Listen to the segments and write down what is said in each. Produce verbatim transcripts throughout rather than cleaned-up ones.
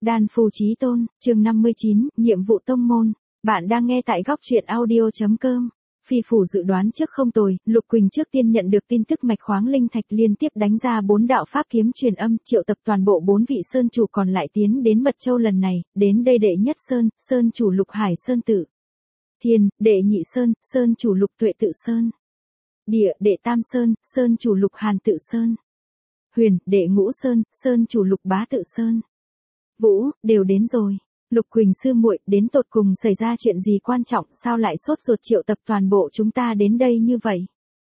Đan Phu Chí Tôn, chương năm mươi chín, nhiệm vụ tông môn. Bạn đang nghe tại góc truyện audio chấm com. Phi phủ dự đoán trước không tồi, Lục Quỳnh trước tiên nhận được tin tức mạch khoáng linh thạch liên tiếp đánh ra bốn đạo pháp kiếm truyền âm, triệu tập toàn bộ bốn vị sơn chủ còn lại tiến đến Mật Châu lần này, đến đây đệ nhất sơn, sơn chủ Lục Hải Sơn Tự. Thiên, đệ nhị sơn, sơn chủ Lục Tuệ Tự Sơn. Địa, đệ tam sơn, sơn chủ Lục Hàn Tự Sơn. Huyền, đệ ngũ sơn, sơn chủ Lục Bá Tự Sơn. Vũ, đều đến rồi. Lục Quỳnh sư muội, đến tột cùng xảy ra chuyện gì quan trọng, sao lại sốt ruột triệu tập toàn bộ chúng ta đến đây như vậy?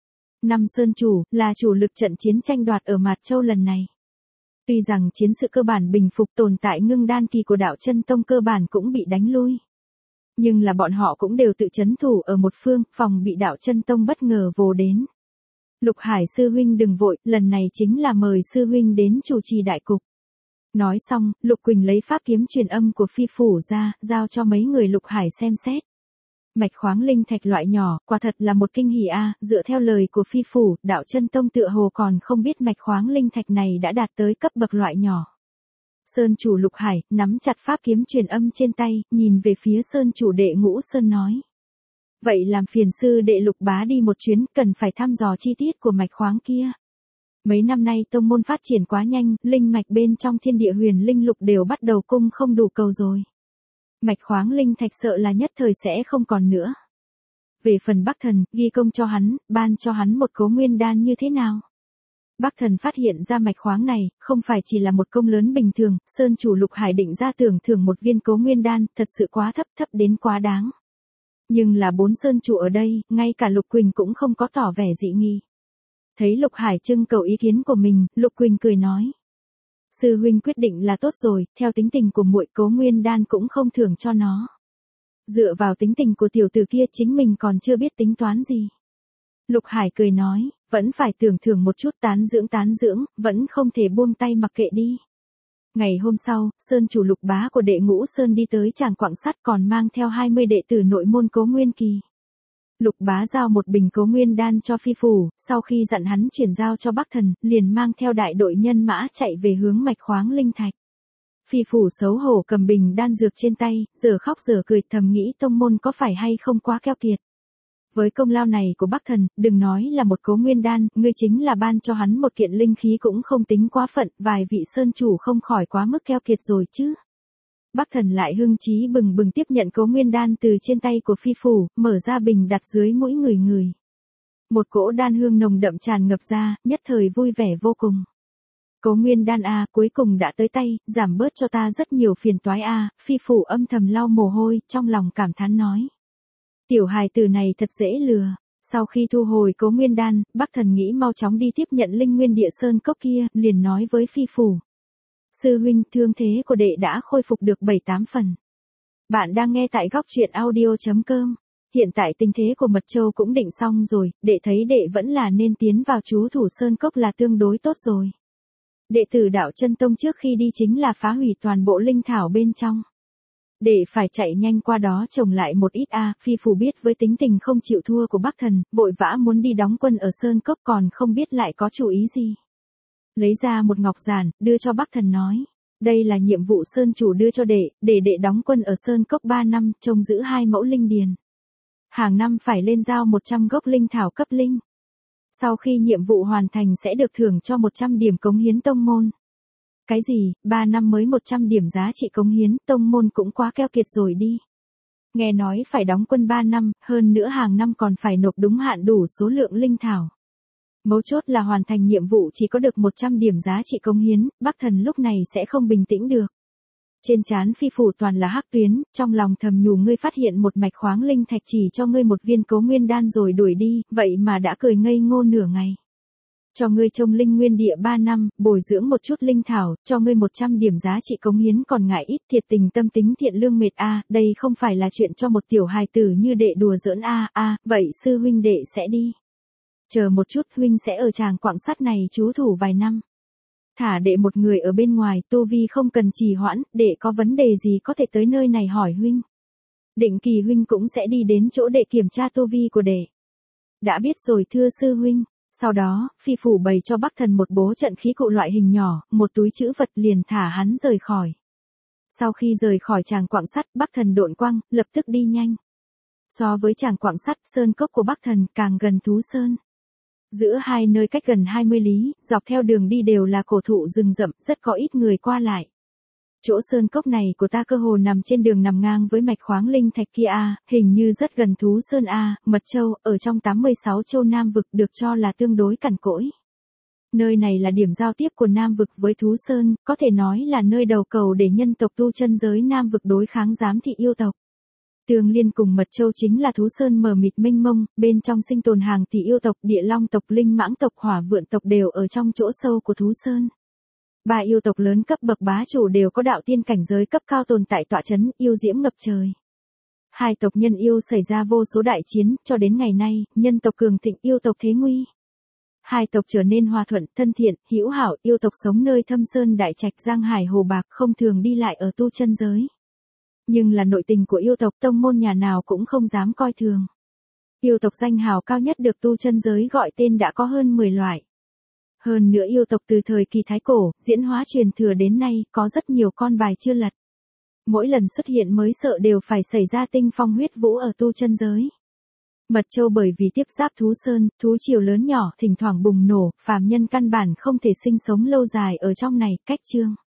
Năm sơn chủ, là chủ lực trận chiến tranh đoạt ở Mạt Châu lần này. Tuy rằng chiến sự cơ bản bình phục, tồn tại ngưng đan kỳ của đạo chân tông cơ bản cũng bị đánh lui. Nhưng là bọn họ cũng đều tự trấn thủ ở một phương, phòng bị đạo chân tông bất ngờ vồ đến. Lục Hải sư huynh đừng vội, lần này chính là mời sư huynh đến chủ trì đại cục. Nói xong, Lục Quỳnh lấy pháp kiếm truyền âm của phi phủ ra, giao cho mấy người Lục Hải xem xét. Mạch khoáng linh thạch loại nhỏ, quả thật là một kinh hỉ a, dựa theo lời của phi phủ, đạo chân tông tựa hồ còn không biết mạch khoáng linh thạch này đã đạt tới cấp bậc loại nhỏ. Sơn chủ Lục Hải, nắm chặt pháp kiếm truyền âm trên tay, nhìn về phía sơn chủ đệ ngũ sơn nói. Vậy làm phiền sư đệ Lục Bá đi một chuyến, cần phải thăm dò chi tiết của mạch khoáng kia. Mấy năm nay tông môn phát triển quá nhanh, linh mạch bên trong thiên địa huyền linh lục đều bắt đầu cung không đủ cầu rồi. Mạch khoáng linh thạch sợ là nhất thời sẽ không còn nữa. Về phần Bắc Thần, ghi công cho hắn, ban cho hắn một cố nguyên đan như thế nào? Bắc Thần phát hiện ra mạch khoáng này, không phải chỉ là một công lớn bình thường, sơn chủ Lục Hải định ra tưởng thưởng một viên cố nguyên đan, thật sự quá thấp, thấp đến quá đáng. Nhưng là bốn sơn chủ ở đây, ngay cả Lục Quỳnh cũng không có tỏ vẻ dị nghi. Thấy Lục Hải trưng cầu ý kiến của mình, Lục Quỳnh cười nói. Sư huynh quyết định là tốt rồi, theo tính tình của muội cố nguyên đan cũng không thưởng cho nó. Dựa vào tính tình của tiểu tử kia chính mình còn chưa biết tính toán gì. Lục Hải cười nói, vẫn phải tưởng thưởng một chút tán dưỡng tán dưỡng, vẫn không thể buông tay mặc kệ đi. Ngày hôm sau, sơn chủ Lục Bá của đệ ngũ sơn đi tới tràng quặng sắt còn mang theo hai mươi đệ tử nội môn cố nguyên kỳ. Lục Bá giao một bình cố nguyên đan cho phi phủ, sau khi dặn hắn chuyển giao cho Bắc Thần, liền mang theo đại đội nhân mã chạy về hướng mạch khoáng linh thạch. Phi phủ xấu hổ cầm bình đan dược trên tay, giờ khóc giờ cười thầm nghĩ tông môn có phải hay không quá keo kiệt. Với công lao này của Bắc Thần, đừng nói là một cố nguyên đan, ngươi chính là ban cho hắn một kiện linh khí cũng không tính quá phận, vài vị sơn chủ không khỏi quá mức keo kiệt rồi chứ. Bắc Thần lại hưng chí bừng bừng tiếp nhận cố nguyên đan từ trên tay của phi phủ, mở ra bình đặt dưới mũi người người. Một cỗ đan hương nồng đậm tràn ngập ra, nhất thời vui vẻ vô cùng. Cố nguyên đan a, cuối cùng đã tới tay, giảm bớt cho ta rất nhiều phiền toái a, phi phủ âm thầm lau mồ hôi, trong lòng cảm thán nói. Tiểu hài tử này thật dễ lừa. Sau khi thu hồi cố nguyên đan, Bắc Thần nghĩ mau chóng đi tiếp nhận linh nguyên địa sơn cốc kia, liền nói với phi phủ. Sư huynh, thương thế của đệ đã khôi phục được bảy tám phần. Bạn đang nghe tại góc truyện audio chấm com. Hiện tại tình thế của Mật Châu cũng định xong rồi, đệ thấy đệ vẫn là nên tiến vào trú thủ sơn cốc là tương đối tốt rồi. Đệ tử đạo chân tông trước khi đi chính là phá hủy toàn bộ linh thảo bên trong. Đệ phải chạy nhanh qua đó trồng lại một ít a, phi phủ biết với tính tình không chịu thua của Bắc Thần, vội vã muốn đi đóng quân ở sơn cốc còn không biết lại có chủ ý gì. Lấy ra một ngọc giản, đưa cho Bắc Thần nói. Đây là nhiệm vụ sơn chủ đưa cho đệ, để đệ đóng quân ở sơn cốc ba năm, trông giữ hai mẫu linh điền. Hàng năm phải lên giao một trăm gốc linh thảo cấp linh. Sau khi nhiệm vụ hoàn thành sẽ được thưởng cho một trăm điểm cống hiến tông môn. Cái gì, ba năm mới một trăm điểm giá trị cống hiến, tông môn cũng quá keo kiệt rồi đi. Nghe nói phải đóng quân ba năm, hơn nữa hàng năm còn phải nộp đúng hạn đủ số lượng linh thảo. Mấu chốt là hoàn thành nhiệm vụ chỉ có được một trăm điểm giá trị cống hiến, Bắc Thần lúc này sẽ không bình tĩnh được. Trên trán phi phủ toàn là hắc tuyến, trong lòng thầm nhủ ngươi phát hiện một mạch khoáng linh thạch chỉ cho ngươi một viên cố nguyên đan rồi đuổi đi, vậy mà đã cười ngây ngô nửa ngày. Cho ngươi trông linh nguyên địa ba năm, bồi dưỡng một chút linh thảo, cho ngươi một trăm điểm giá trị cống hiến còn ngại ít, thiệt tình tâm tính thiện lương mệt a, đây không phải là chuyện cho một tiểu hài tử như đệ đùa giỡn a, a, vậy sư huynh đệ sẽ đi. Chờ một chút, huynh sẽ ở tràng quặng sắt này trú thủ vài năm. Thả đệ một người ở bên ngoài, tu vi không cần trì hoãn, đệ có vấn đề gì có thể tới nơi này hỏi huynh. Định kỳ huynh cũng sẽ đi đến chỗ đệ kiểm tra tu vi của đệ. Đã biết rồi thưa sư huynh. Sau đó, phi phủ bày cho Bắc Thần một bố trận khí cụ loại hình nhỏ, một túi trữ vật liền thả hắn rời khỏi. Sau khi rời khỏi tràng quặng sắt, Bắc Thần độn quang, lập tức đi nhanh. So với tràng quặng sắt, sơn cốc của Bắc Thần càng gần Thú Sơn. Giữa hai nơi cách gần hai mươi lý, dọc theo đường đi đều là cổ thụ rừng rậm, rất có ít người qua lại. Chỗ sơn cốc này của ta cơ hồ nằm trên đường nằm ngang với mạch khoáng linh thạch kia a, hình như rất gần Thú Sơn a, Mật Châu, ở trong tám mươi sáu châu Nam vực được cho là tương đối cằn cỗi. Nơi này là điểm giao tiếp của Nam vực với Thú Sơn, có thể nói là nơi đầu cầu để nhân tộc tu chân giới Nam vực đối kháng giám thị yêu tộc. Tương liên cùng Mật Châu chính là Thú Sơn mờ mịt mênh mông, bên trong sinh tồn hàng tỷ yêu tộc, địa long tộc, linh mãng tộc, hỏa vượn tộc đều ở trong chỗ sâu của Thú Sơn. Ba yêu tộc lớn cấp bậc bá chủ đều có đạo tiên cảnh giới cấp cao tồn tại tọa chấn, yêu diễm ngập trời. Hai tộc nhân yêu xảy ra vô số đại chiến, cho đến ngày nay, nhân tộc cường thịnh, yêu tộc thế nguy. Hai tộc trở nên hòa thuận, thân thiện, hữu hảo, yêu tộc sống nơi thâm sơn đại trạch, giang hải hồ bạc, không thường đi lại ở tu chân giới. Nhưng là nội tình của yêu tộc, tông môn nhà nào cũng không dám coi thường. Yêu tộc danh hào cao nhất được tu chân giới gọi tên đã có hơn mười loại. Hơn nữa yêu tộc từ thời kỳ Thái Cổ, diễn hóa truyền thừa đến nay, có rất nhiều con bài chưa lật. Mỗi lần xuất hiện mới sợ đều phải xảy ra tinh phong huyết vũ ở tu chân giới. Mật Châu bởi vì tiếp giáp Thú Sơn, thú triều lớn nhỏ, thỉnh thoảng bùng nổ, phàm nhân căn bản không thể sinh sống lâu dài ở trong này, cách chương.